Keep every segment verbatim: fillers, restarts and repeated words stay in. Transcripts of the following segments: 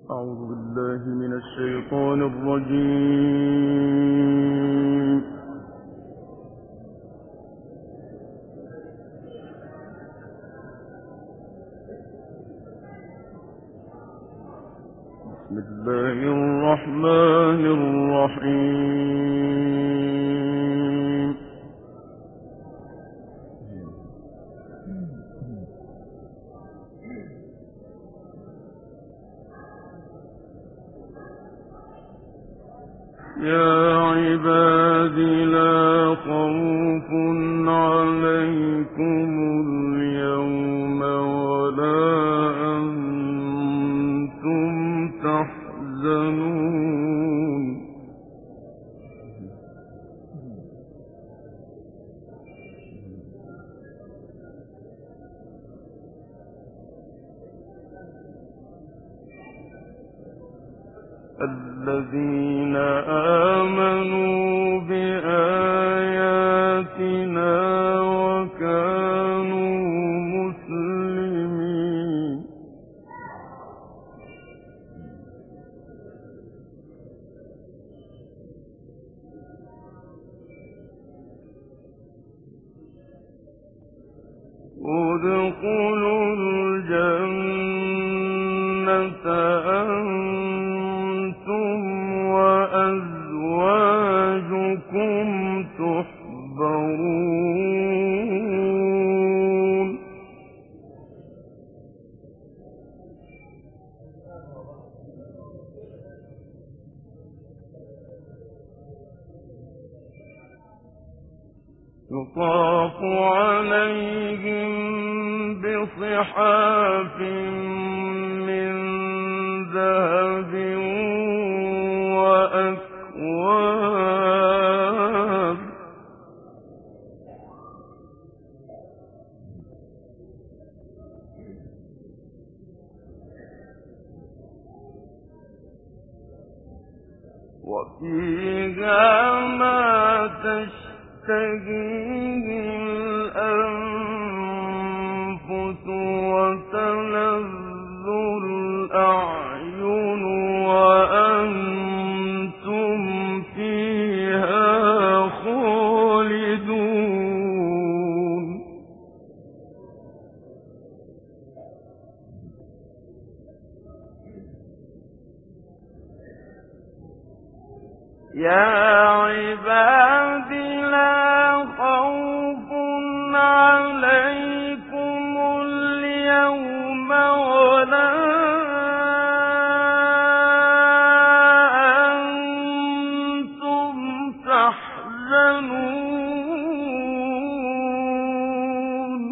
أعوذ بالله من الشيطان الرجيم. بسم الله الرحمن الرحيم. يا عباد لا خوف عليكم اليوم ولا أنتم تحزنون. الذين آمنوا بآياتنا وكانوا مسلمين. ادخلوا الجنة أنتم وأزواجكم تحبرون. يطاف عليهم بصحاف من ذهب وأكواب وفيها ما تشتهيه الأنفس وتلذ الأعين وأنتم فيها خالدون. يا عباد لا خوف عليكم اليوم ولا أنتم تحزنون.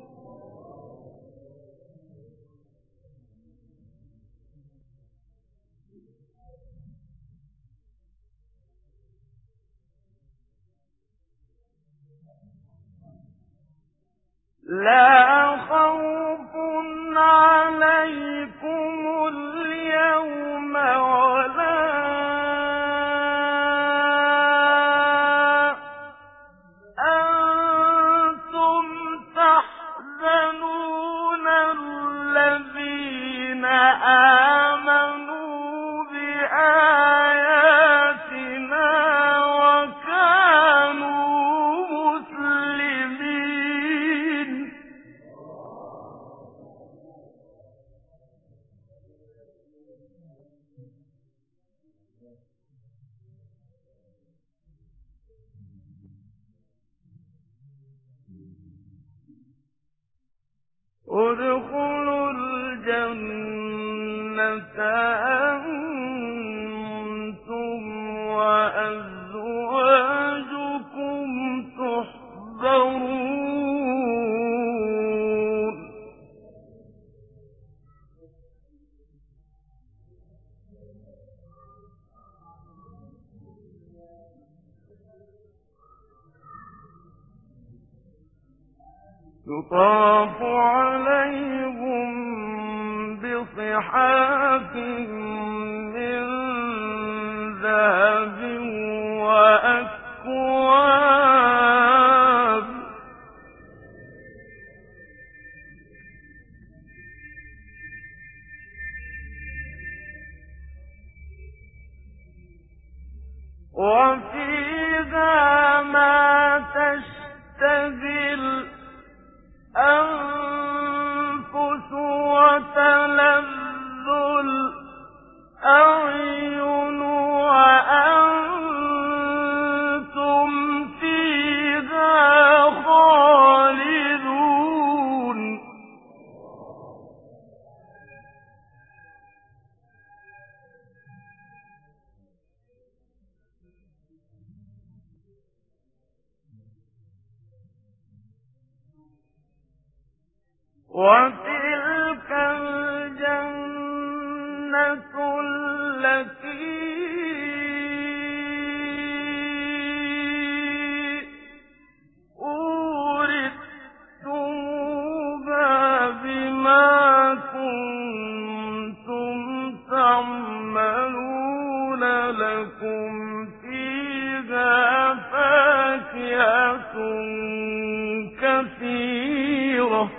لا خوف عليكم اليوم ولا أنتم تحزنون. الذين آمنوا بآياتنا وكانوا مسلمين. ادخلوا الجنة أنتم وأزواجكم تحبرون. يطاف عليهم بصحاف من ذهب وأكواب وفيها ما تشتهي الأنفس وتلذ الأعين وأنتم فيها خالدون وتلك الجنة التي أورثتموها بما كنتم تعملون لكم فيها فاكهة كثيرة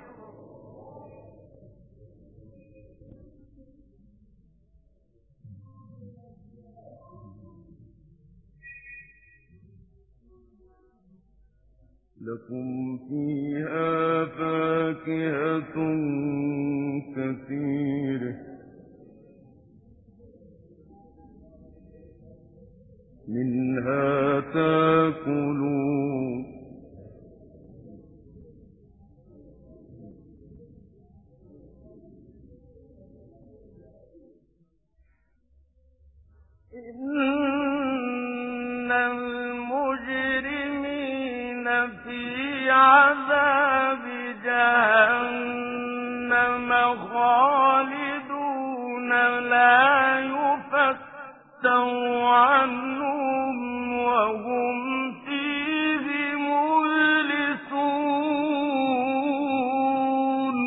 لكم فيها فاكهة كثيرة منها تأكلون إن المجرمين في عذاب جهنم خالدون لا يفتر عنهم وهم فيه مبلسون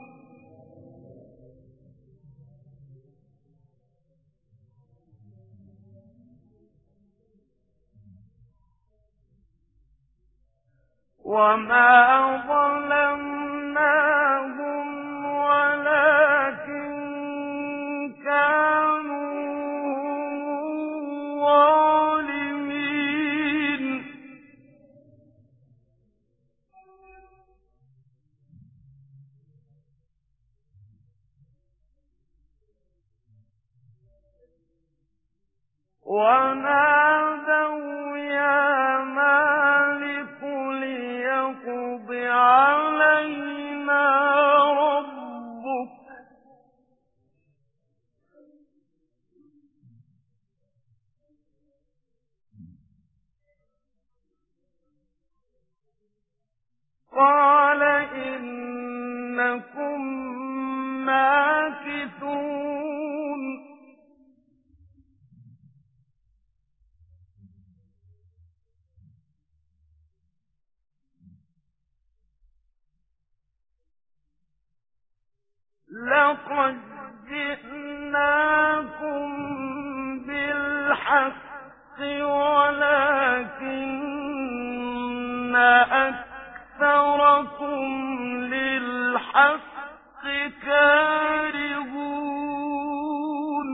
وما ظلمناهم ولكن كانوا ظالمين ونادوا يا مالك ليقض علينا ربك قال إنكم ماكثون لقد جئناكم بالحق ولكن أكثركم للحق كارهون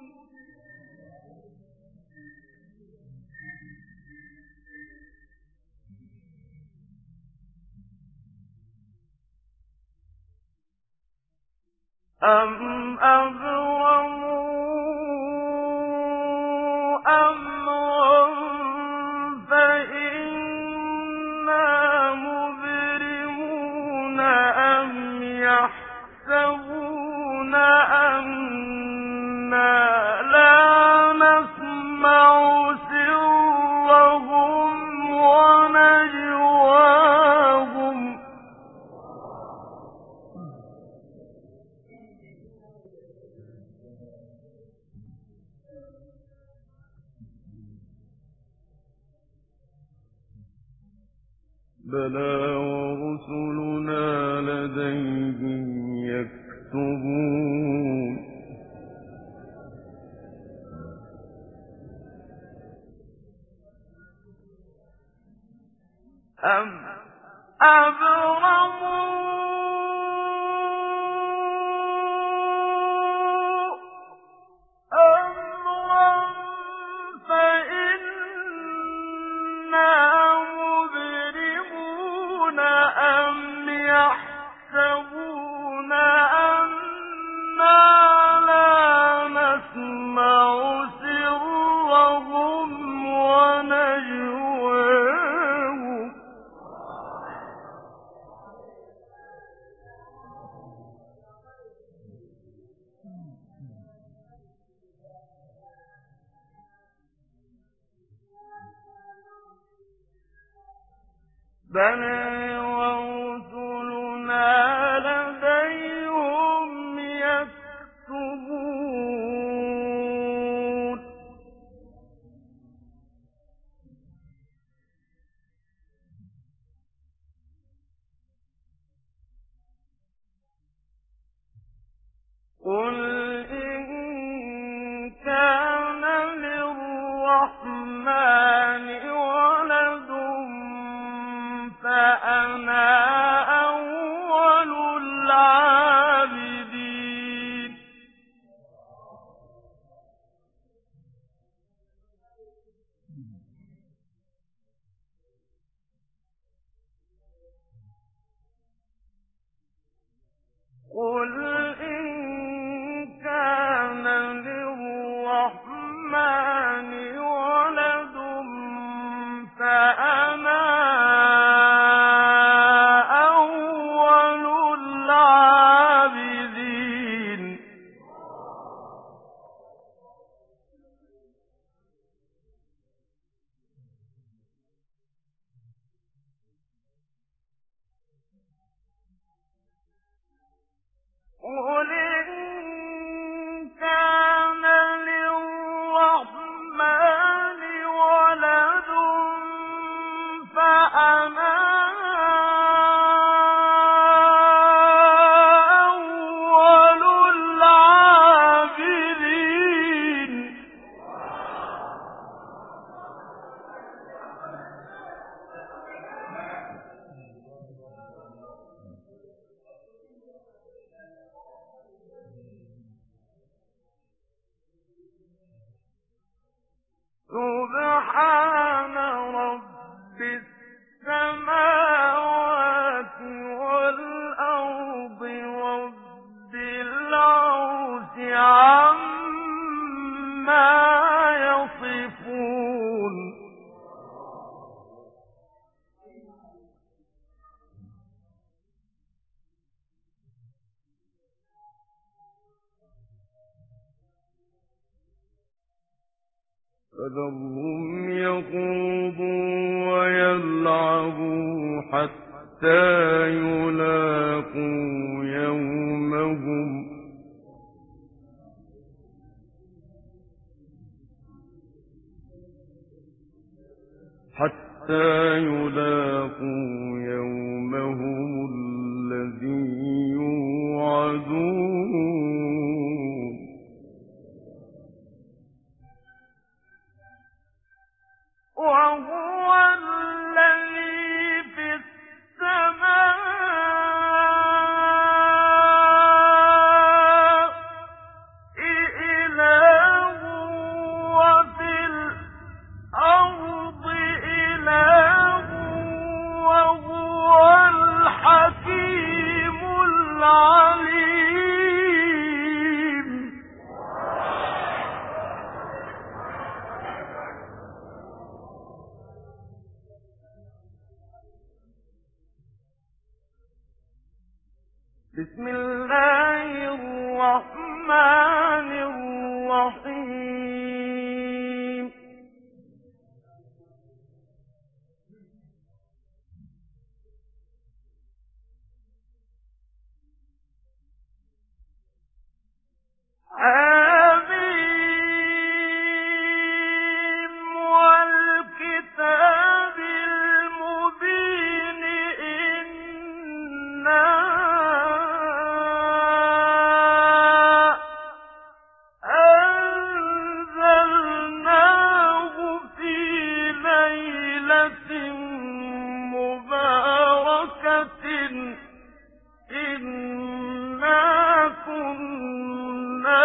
أم أبرموا أمرا فإنا مبرمون أم يحسبون أنا لا نسمع سرهم ونجواهم بلى ورسلنا لديهم يكتبون أم أبرموا أمرا فإن بل ورسلنا لديهم يكتبون قل إن كان للرحمن ولد فأنا أول العابدين قل إن كان للرحمن ولد فأنا أول العابدين قل إن كان للرحمن ولد فأنا أول العابدين سبحان رب السماوات والأرض رب العرش عما يصفون فذرهم يخوضوا ويلعبوا حتى يلاقوا يومهم حتى يلاقوا يومهم الذي يوعدون وهو الذي في السماء إله وفي الأرض إله وهو الحكيم العليم بسم الله الرحمن الرحيم آمين والكتاب المبين إنا أنزلناه في ليلة مباركة إنا كنا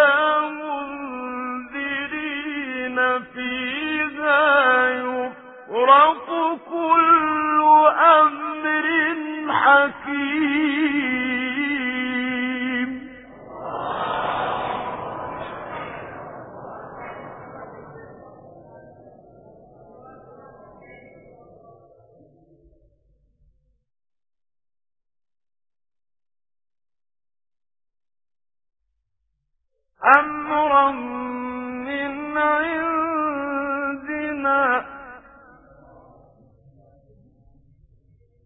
منذرين فيها يفرق كل أمر حكيم أمرا من عندنا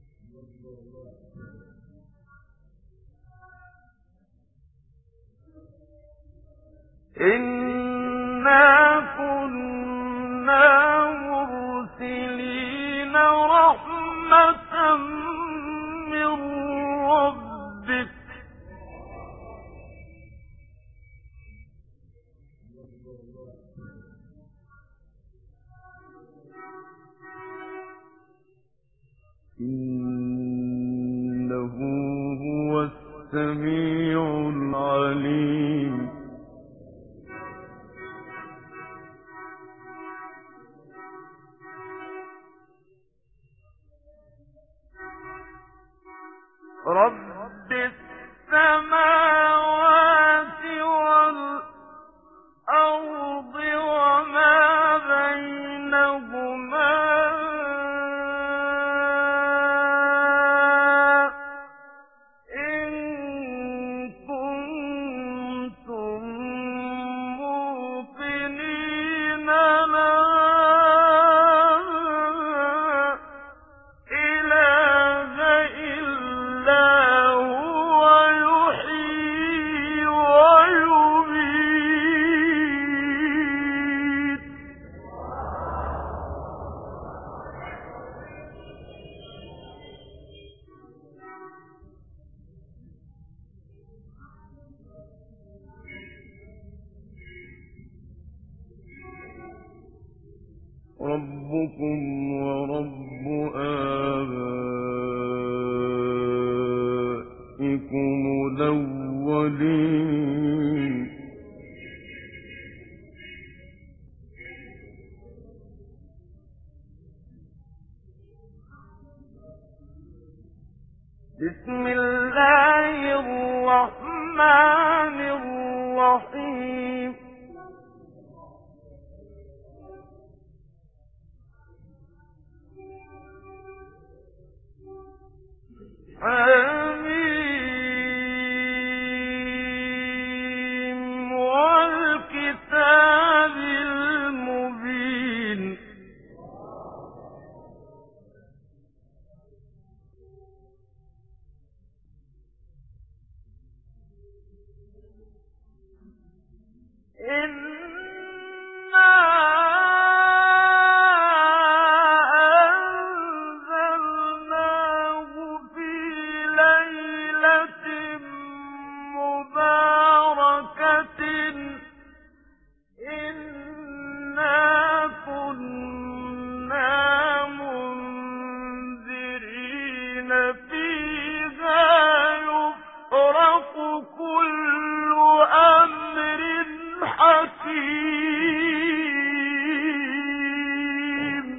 إنه هو السميع العليم. رب السماوات والأرض وما بينهما إن كنتم موقنين لا إله إلا هو يحيي ويميت. ربكم ورب آبائكم الأولين. بسم الله الرحمن الرحيم. آمين والكتاب المبين. إنا أنزلناه في ليلة مباركة إنا كنا منذرين فيها يفرق كل أمر حكيم.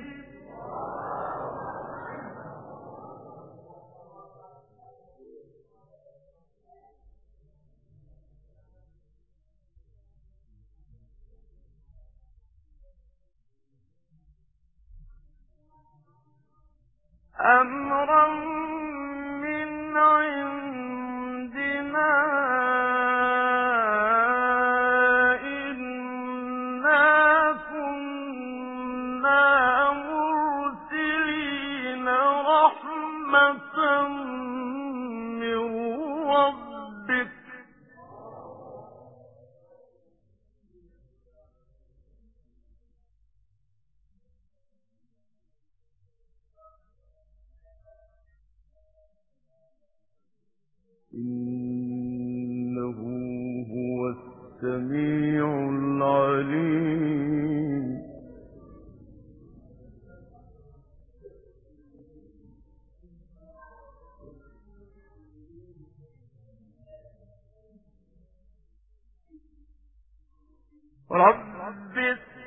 أمرا من عندنا إنا كنا مرسلين رحمة من ربك. إنه هو السميع العليم. رب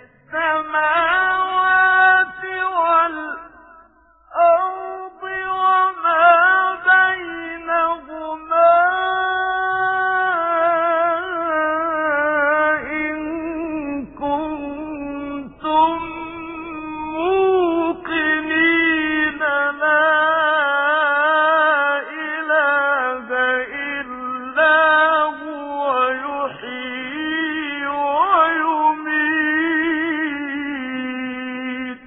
السماوات والأرض وما بينهما إن كنتم موقنين لا إله إلا هو يحيي ويميت.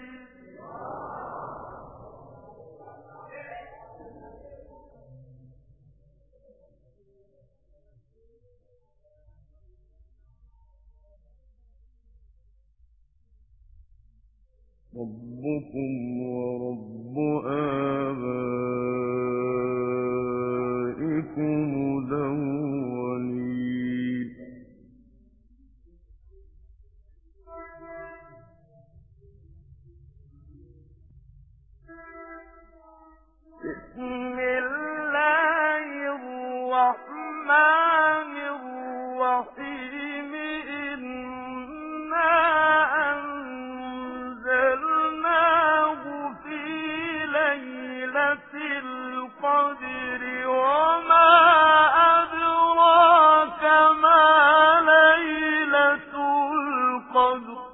ربكم ورب آبائكم الأولين. القدر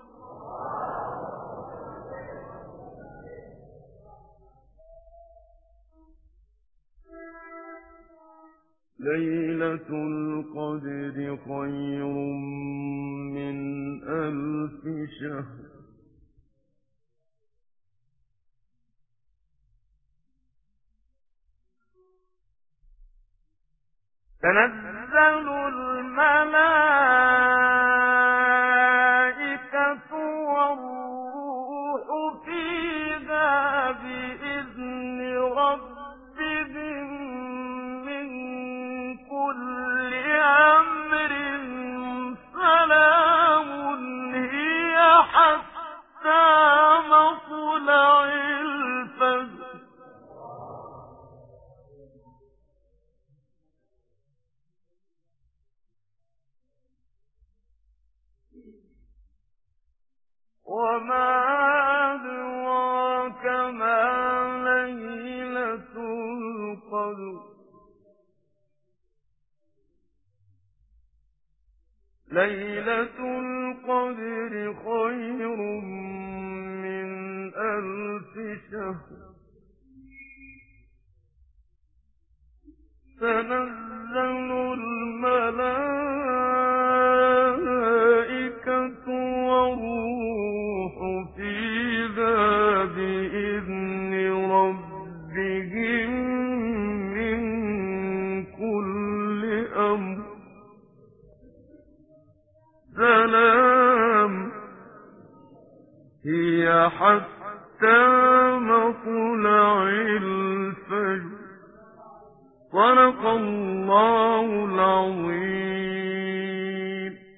ليلة القدر خير من ألف شهر تنزل الملائكة والروح فيها بإذن ربهم من كل أمر سلام هي حتى مطلع الفجر وما أدراك ما ليلة القدر ليلة القدر خير من ألف شهر تنزل الملائكة والروح فيها بإذن ربهم من كل أمر سلام هي حتى